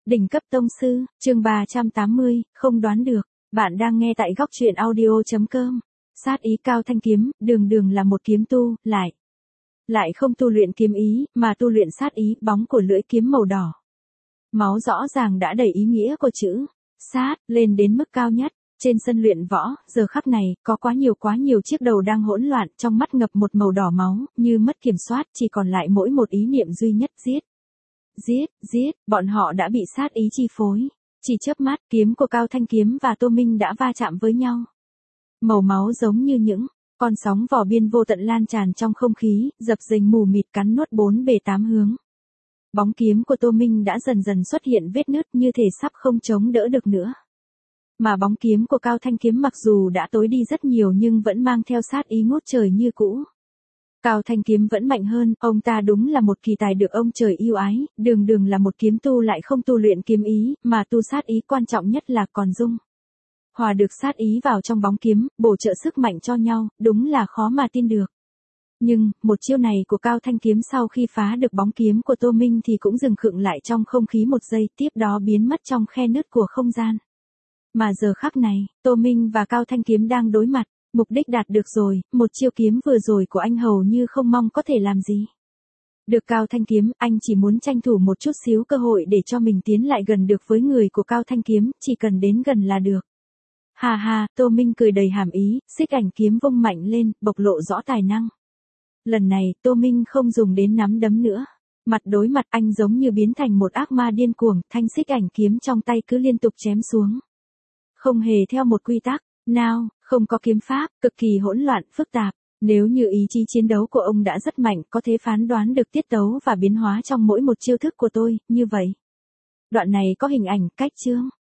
Đỉnh cấp tông sư, chương 380, không đoán được. Bạn đang nghe tại góc truyện audio.com. Sát ý Cao Thanh Kiếm, đường đường là một kiếm tu, lại không tu luyện kiếm ý, mà tu luyện sát ý, bóng của lưỡi kiếm màu đỏ. Máu rõ ràng đã đầy ý nghĩa của chữ sát lên đến mức cao nhất. Trên sân luyện võ, giờ khắc này, có quá nhiều chiếc đầu đang hỗn loạn, trong mắt ngập một màu đỏ máu, như mất kiểm soát, chỉ còn lại mỗi một ý niệm duy nhất: giết. Giết, bọn họ đã bị sát ý chi phối. Chỉ chớp mắt, kiếm của Cao Thanh Kiếm và Tô Minh đã va chạm với nhau. Màu máu giống như những con sóng vỏ biên vô tận lan tràn trong không khí, dập dềnh mù mịt cắn nuốt bốn bề tám hướng. Bóng kiếm của Tô Minh đã dần dần xuất hiện vết nứt như thể sắp không chống đỡ được nữa. Mà bóng kiếm của Cao Thanh Kiếm mặc dù đã tối đi rất nhiều nhưng vẫn mang theo sát ý ngút trời như cũ. Cao Thanh Kiếm vẫn mạnh hơn, ông ta đúng là một kỳ tài được ông trời yêu ái, đường đường là một kiếm tu lại không tu luyện kiếm ý, mà tu sát ý, quan trọng nhất là còn dung hòa được sát ý vào trong bóng kiếm, bổ trợ sức mạnh cho nhau, đúng là khó mà tin được. Nhưng, một chiêu này của Cao Thanh Kiếm sau khi phá được bóng kiếm của Tô Minh thì cũng dừng khựng lại trong không khí một giây, tiếp đó biến mất trong khe nứt của không gian. Mà giờ khắc này, Tô Minh và Cao Thanh Kiếm đang đối mặt. Mục đích đạt được rồi, một chiêu kiếm vừa rồi của anh hầu như không mong có thể làm gì được Cao Thanh Kiếm, anh chỉ muốn tranh thủ một chút xíu cơ hội để cho mình tiến lại gần được với người của Cao Thanh Kiếm, chỉ cần đến gần là được. Hà hà, Tô Minh cười đầy hàm ý, xích ảnh kiếm vung mạnh lên, bộc lộ rõ tài năng. Lần này, Tô Minh không dùng đến nắm đấm nữa. Mặt đối mặt, anh giống như biến thành một ác ma điên cuồng, thanh xích ảnh kiếm trong tay cứ liên tục chém xuống. Không hề theo một quy tắc nào, không có kiếm pháp, cực kỳ hỗn loạn, phức tạp. Nếu như ý chí chiến đấu của ông đã rất mạnh, có thể phán đoán được tiết tấu và biến hóa trong mỗi một chiêu thức của tôi, như vậy. Đoạn này có hình ảnh, cách chương.